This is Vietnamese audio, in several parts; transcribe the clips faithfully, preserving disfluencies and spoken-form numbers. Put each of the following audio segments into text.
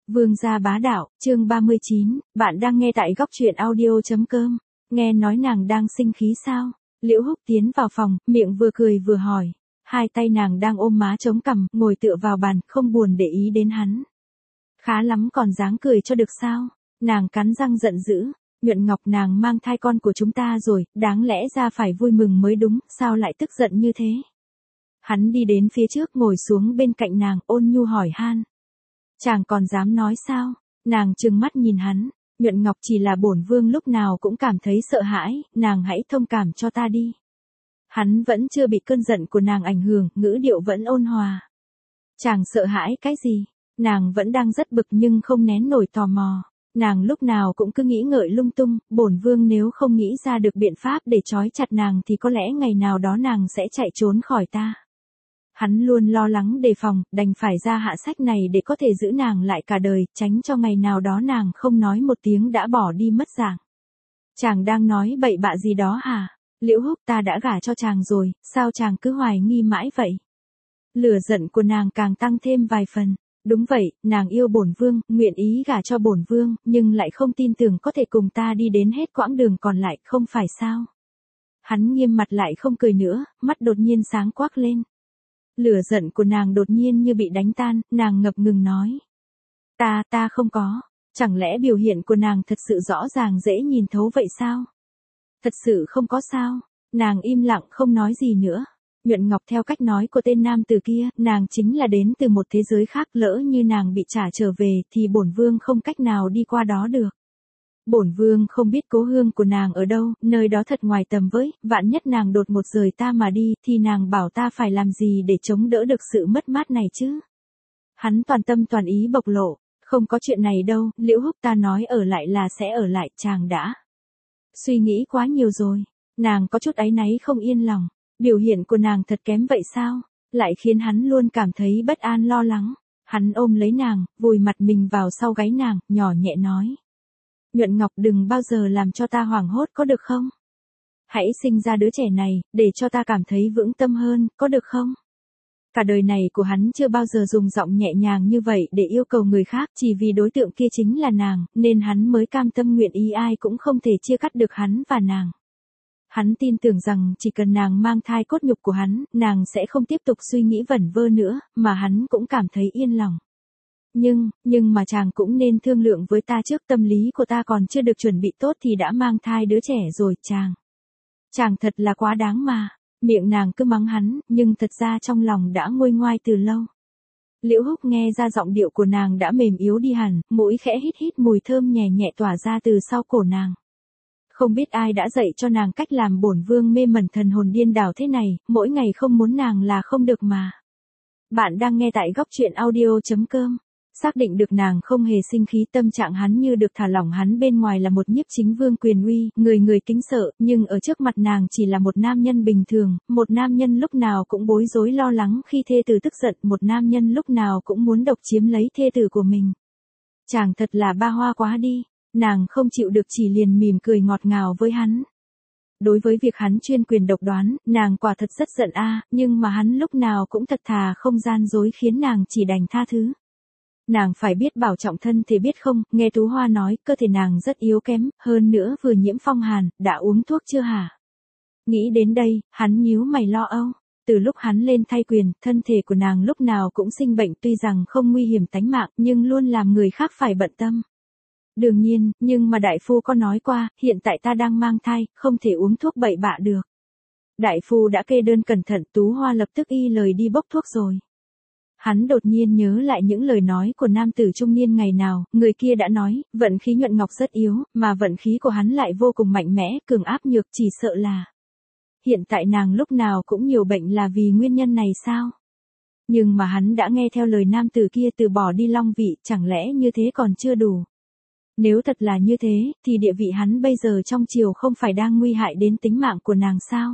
Vương gia bá đạo, chương ba mươi chín, bạn đang nghe tại góc truyện audio.com. Nghe nói nàng đang sinh khí sao? Liễu Húc tiến vào phòng, miệng vừa cười vừa hỏi. Hai tay nàng đang ôm má chống cằm, ngồi tựa vào bàn, không buồn để ý đến hắn. Khá lắm còn dáng cười cho được sao? Nàng cắn răng giận dữ. Nhuận Ngọc, nàng mang thai con của chúng ta rồi, đáng lẽ ra phải vui mừng mới đúng, sao lại tức giận như thế? Hắn đi đến phía trước ngồi xuống bên cạnh nàng, ôn nhu hỏi han. Chàng còn dám nói sao? Nàng trừng mắt nhìn hắn. Nhuận Ngọc, chỉ là bổn vương lúc nào cũng cảm thấy sợ hãi, nàng hãy thông cảm cho ta đi. Hắn vẫn chưa bị cơn giận của nàng ảnh hưởng, ngữ điệu vẫn ôn hòa. Chàng sợ hãi cái gì? Nàng vẫn đang rất bực nhưng không nén nổi tò mò. Nàng lúc nào cũng cứ nghĩ ngợi lung tung, bổn vương nếu không nghĩ ra được biện pháp để trói chặt nàng thì có lẽ ngày nào đó nàng sẽ chạy trốn khỏi ta. Hắn luôn lo lắng đề phòng, đành phải ra hạ sách này để có thể giữ nàng lại cả đời, tránh cho ngày nào đó nàng không nói một tiếng đã bỏ đi mất dạng. Chàng đang nói bậy bạ gì đó hả? Liễu Húc, ta đã gả cho chàng rồi, sao chàng cứ hoài nghi mãi vậy? Lửa giận của nàng càng tăng thêm vài phần. Đúng vậy, nàng yêu bổn vương, nguyện ý gả cho bổn vương, nhưng lại không tin tưởng có thể cùng ta đi đến hết quãng đường còn lại, không phải sao? Hắn nghiêm mặt lại không cười nữa, mắt đột nhiên sáng quắc lên. Lửa giận của nàng đột nhiên như bị đánh tan, nàng ngập ngừng nói. Ta, ta không có. Chẳng lẽ biểu hiện của nàng thật sự rõ ràng dễ nhìn thấu vậy sao? Thật sự không có sao. Nàng im lặng không nói gì nữa. Nhuận Ngọc, theo cách nói của tên nam tử kia, nàng chính là đến từ một thế giới khác, lỡ như nàng bị trả trở về thì bổn vương không cách nào đi qua đó được. Bổn vương không biết cố hương của nàng ở đâu, nơi đó thật ngoài tầm với, vạn nhất nàng đột một rời ta mà đi, thì nàng bảo ta phải làm gì để chống đỡ được sự mất mát này chứ? Hắn toàn tâm toàn ý bộc lộ, không có chuyện này đâu, Liễu Húc, ta nói ở lại là sẽ ở lại, chàng đã suy nghĩ quá nhiều rồi. Nàng có chút áy náy không yên lòng, biểu hiện của nàng thật kém vậy sao? Lại khiến hắn luôn cảm thấy bất an lo lắng. Hắn ôm lấy nàng, vùi mặt mình vào sau gáy nàng, nhỏ nhẹ nói. Nhuận Ngọc, đừng bao giờ làm cho ta hoảng hốt có được không? Hãy sinh ra đứa trẻ này, để cho ta cảm thấy vững tâm hơn, có được không? Cả đời này của hắn chưa bao giờ dùng giọng nhẹ nhàng như vậy để yêu cầu người khác, chỉ vì đối tượng kia chính là nàng, nên hắn mới cam tâm nguyện ý, ai cũng không thể chia cắt được hắn và nàng. Hắn tin tưởng rằng chỉ cần nàng mang thai cốt nhục của hắn, nàng sẽ không tiếp tục suy nghĩ vẩn vơ nữa, mà hắn cũng cảm thấy yên lòng. Nhưng, nhưng mà chàng cũng nên thương lượng với ta trước, tâm lý của ta còn chưa được chuẩn bị tốt thì đã mang thai đứa trẻ rồi, chàng. Chàng thật là quá đáng mà. Miệng nàng cứ mắng hắn, nhưng thật ra trong lòng đã nguôi ngoai từ lâu. Liễu Húc nghe ra giọng điệu của nàng đã mềm yếu đi hẳn, mũi khẽ hít hít mùi thơm nhẹ nhẹ tỏa ra từ sau cổ nàng. Không biết ai đã dạy cho nàng cách làm bổn vương mê mẩn thần hồn điên đảo thế này, mỗi ngày không muốn nàng là không được mà. Bạn đang nghe tại góc truyện audio.com. Xác định được nàng không hề sinh khí, tâm trạng hắn như được thả lỏng, hắn bên ngoài là một nhiếp chính vương quyền uy, người người kính sợ, nhưng ở trước mặt nàng chỉ là một nam nhân bình thường, một nam nhân lúc nào cũng bối rối lo lắng khi thê tử tức giận, một nam nhân lúc nào cũng muốn độc chiếm lấy thê tử của mình. Chàng thật là ba hoa quá đi, nàng không chịu được chỉ liền mỉm cười ngọt ngào với hắn. Đối với việc hắn chuyên quyền độc đoán, nàng quả thật rất giận a, nhưng mà hắn lúc nào cũng thật thà không gian dối khiến nàng chỉ đành tha thứ. Nàng phải biết bảo trọng thân thể biết không, nghe Tú Hoa nói, cơ thể nàng rất yếu kém, hơn nữa vừa nhiễm phong hàn, đã uống thuốc chưa hả? Nghĩ đến đây, hắn nhíu mày lo âu. Từ lúc hắn lên thay quyền, thân thể của nàng lúc nào cũng sinh bệnh, tuy rằng không nguy hiểm tánh mạng, nhưng luôn làm người khác phải bận tâm. Đương nhiên, nhưng mà đại phu có nói qua, hiện tại ta đang mang thai, không thể uống thuốc bậy bạ được. Đại phu đã kê đơn cẩn thận, Tú Hoa lập tức y lời đi bốc thuốc rồi. Hắn đột nhiên nhớ lại những lời nói của nam tử trung niên ngày nào, người kia đã nói, vận khí Nhuận Ngọc rất yếu, mà vận khí của hắn lại vô cùng mạnh mẽ, cường áp nhược, chỉ sợ là hiện tại nàng lúc nào cũng nhiều bệnh là vì nguyên nhân này sao? Nhưng mà hắn đã nghe theo lời nam tử kia từ bỏ đi Long Vị, chẳng lẽ như thế còn chưa đủ? Nếu thật là như thế, thì địa vị hắn bây giờ trong triều không phải đang nguy hại đến tính mạng của nàng sao?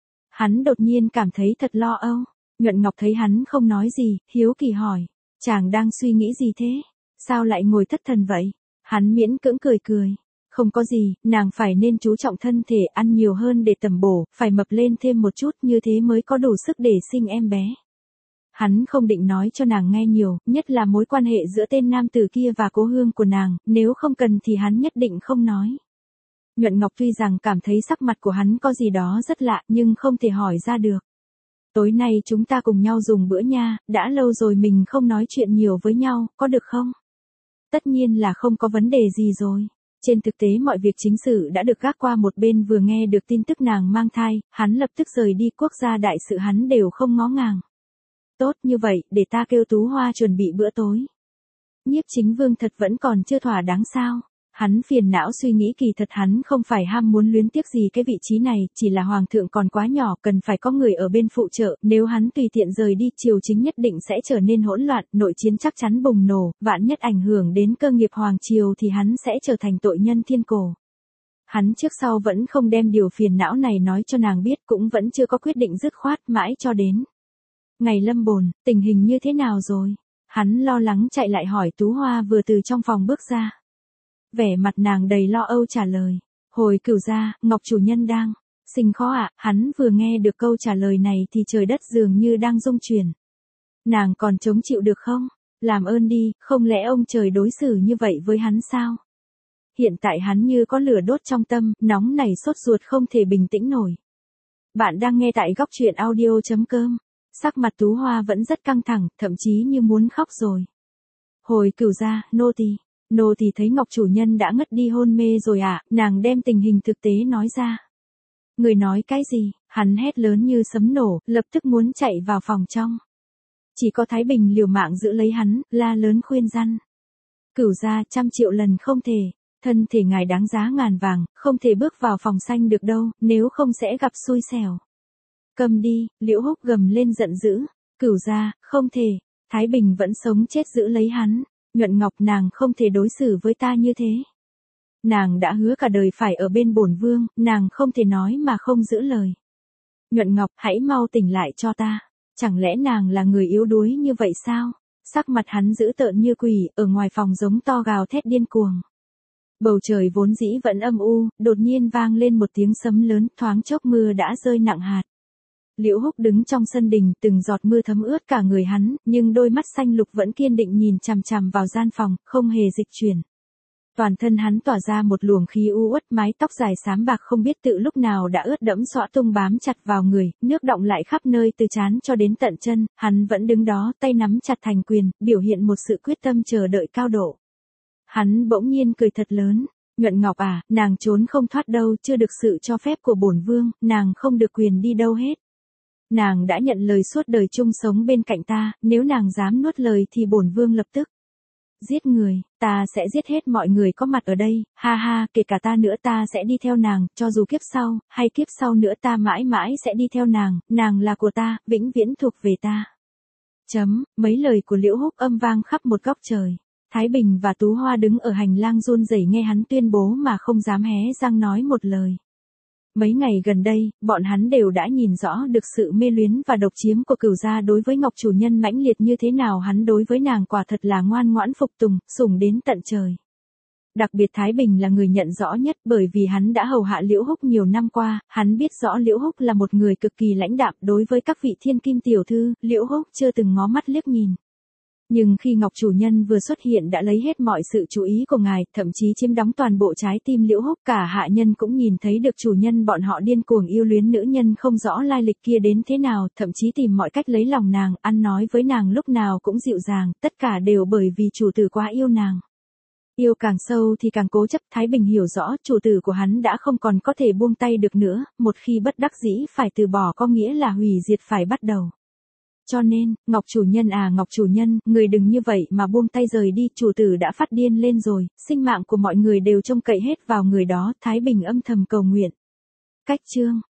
Hắn đột nhiên cảm thấy thật lo âu. Nhuận Ngọc thấy hắn không nói gì, hiếu kỳ hỏi, chàng đang suy nghĩ gì thế? Sao lại ngồi thất thần vậy? Hắn miễn cưỡng cười cười. Không có gì, nàng phải nên chú trọng thân thể, ăn nhiều hơn để tầm bổ, phải mập lên thêm một chút, như thế mới có đủ sức để sinh em bé. Hắn không định nói cho nàng nghe nhiều, nhất là mối quan hệ giữa tên nam tử kia và cố hương của nàng, nếu không cần thì hắn nhất định không nói. Nhuận Ngọc tuy rằng cảm thấy sắc mặt của hắn có gì đó rất lạ nhưng không thể hỏi ra được. Tối nay chúng ta cùng nhau dùng bữa nha, đã lâu rồi mình không nói chuyện nhiều với nhau, có được không? Tất nhiên là không có vấn đề gì rồi. Trên thực tế mọi việc chính sự đã được gác qua một bên, vừa nghe được tin tức nàng mang thai, hắn lập tức rời đi, quốc gia đại sự hắn đều không ngó ngàng. Tốt như vậy, để ta kêu Tú Hoa chuẩn bị bữa tối. Nhiếp Chính Vương thật vẫn còn chưa thỏa đáng sao? Hắn phiền não suy nghĩ, kỳ thật hắn không phải ham muốn luyến tiếc gì cái vị trí này, chỉ là hoàng thượng còn quá nhỏ, cần phải có người ở bên phụ trợ, nếu hắn tùy tiện rời đi, triều chính nhất định sẽ trở nên hỗn loạn, nội chiến chắc chắn bùng nổ, vạn nhất ảnh hưởng đến cơ nghiệp hoàng triều thì hắn sẽ trở thành tội nhân thiên cổ. Hắn trước sau vẫn không đem điều phiền não này nói cho nàng biết, cũng vẫn chưa có quyết định dứt khoát, mãi cho đến ngày lâm bồn, tình hình như thế nào rồi? Hắn lo lắng chạy lại hỏi Tú Hoa vừa từ trong phòng bước ra. Vẻ mặt nàng đầy lo âu trả lời. Hồi Cửu gia, Ngọc chủ nhân đang sinh khó ạ. À? Hắn vừa nghe được câu trả lời này thì trời đất dường như đang rung chuyển. Nàng còn chống chịu được không? Làm ơn đi, không lẽ ông trời đối xử như vậy với hắn sao? Hiện tại hắn như có lửa đốt trong tâm, nóng nảy sốt ruột không thể bình tĩnh nổi. Bạn đang nghe tại góc truyện audio chấm com. Sắc mặt Tú Hoa vẫn rất căng thẳng, thậm chí như muốn khóc rồi. Hồi Cửu gia, nô tỳ, nô tỳ thấy Ngọc chủ nhân đã ngất đi hôn mê rồi ạ. À, nàng đem tình hình thực tế nói ra. Người nói cái gì? Hắn hét lớn như sấm nổ, lập tức muốn chạy vào phòng trong. Chỉ có Thái Bình liều mạng giữ lấy hắn, la lớn khuyên răn. Cửu gia, trăm triệu lần không thể, thân thể ngài đáng giá ngàn vàng, không thể bước vào phòng xanh được đâu, nếu không sẽ gặp xui xẻo. Cầm đi, Liễu Húc gầm lên giận dữ. Cửu gia, không thể. Thái Bình vẫn sống chết giữ lấy hắn. Nhuận Ngọc, nàng không thể đối xử với ta như thế. Nàng đã hứa cả đời phải ở bên bổn vương, nàng không thể nói mà không giữ lời. Nhuận Ngọc, hãy mau tỉnh lại cho ta. Chẳng lẽ nàng là người yếu đuối như vậy sao? Sắc mặt hắn dữ tợn như quỷ, ở ngoài phòng giống to gào thét điên cuồng. Bầu trời vốn dĩ vẫn âm u, đột nhiên vang lên một tiếng sấm lớn, thoáng chốc mưa đã rơi nặng hạt. Liễu Húc đứng trong sân đình, từng giọt mưa thấm ướt cả người hắn, nhưng đôi mắt xanh lục vẫn kiên định nhìn chằm chằm vào gian phòng, không hề dịch chuyển. Toàn thân hắn tỏa ra một luồng khí u uất, mái tóc dài xám bạc không biết tự lúc nào đã ướt đẫm xõa tung bám chặt vào người, nước đọng lại khắp nơi từ trán cho đến tận chân, hắn vẫn đứng đó, tay nắm chặt thành quyền, biểu hiện một sự quyết tâm chờ đợi cao độ. Hắn bỗng nhiên cười thật lớn. Nhuận Ngọc à, nàng trốn không thoát đâu, chưa được sự cho phép của bổn vương, nàng không được quyền đi đâu hết. Nàng đã nhận lời suốt đời chung sống bên cạnh ta, nếu nàng dám nuốt lời thì bổn vương lập tức giết người, ta sẽ giết hết mọi người có mặt ở đây, ha ha, kể cả ta nữa, ta sẽ đi theo nàng, cho dù kiếp sau, hay kiếp sau nữa ta mãi mãi sẽ đi theo nàng, nàng là của ta, vĩnh viễn thuộc về ta. Chấm, mấy lời của Liễu Húc âm vang khắp một góc trời. Thái Bình và Tú Hoa đứng ở hành lang run rẩy nghe hắn tuyên bố mà không dám hé răng nói một lời. Mấy ngày gần đây, bọn hắn đều đã nhìn rõ được sự mê luyến và độc chiếm của Cửu gia đối với Ngọc chủ nhân mãnh liệt như thế nào, hắn đối với nàng quả thật là ngoan ngoãn phục tùng, sủng đến tận trời. Đặc biệt Thái Bình là người nhận rõ nhất, bởi vì hắn đã hầu hạ Liễu Húc nhiều năm qua, hắn biết rõ Liễu Húc là một người cực kỳ lãnh đạm, đối với các vị thiên kim tiểu thư, Liễu Húc chưa từng ngó mắt liếc nhìn. Nhưng khi Ngọc chủ nhân vừa xuất hiện đã lấy hết mọi sự chú ý của ngài, thậm chí chiếm đóng toàn bộ trái tim Liễu Húc, cả hạ nhân cũng nhìn thấy được chủ nhân bọn họ điên cuồng yêu luyến nữ nhân không rõ lai lịch kia đến thế nào, thậm chí tìm mọi cách lấy lòng nàng, ăn nói với nàng lúc nào cũng dịu dàng, tất cả đều bởi vì chủ tử quá yêu nàng. Yêu càng sâu thì càng cố chấp, Thái Bình hiểu rõ chủ tử của hắn đã không còn có thể buông tay được nữa, một khi bất đắc dĩ phải từ bỏ có nghĩa là hủy diệt phải bắt đầu. Cho nên, Ngọc chủ nhân à Ngọc chủ nhân, người đừng như vậy mà buông tay rời đi, chủ tử đã phát điên lên rồi, sinh mạng của mọi người đều trông cậy hết vào người đó, Thái Bình âm thầm cầu nguyện. Cách chương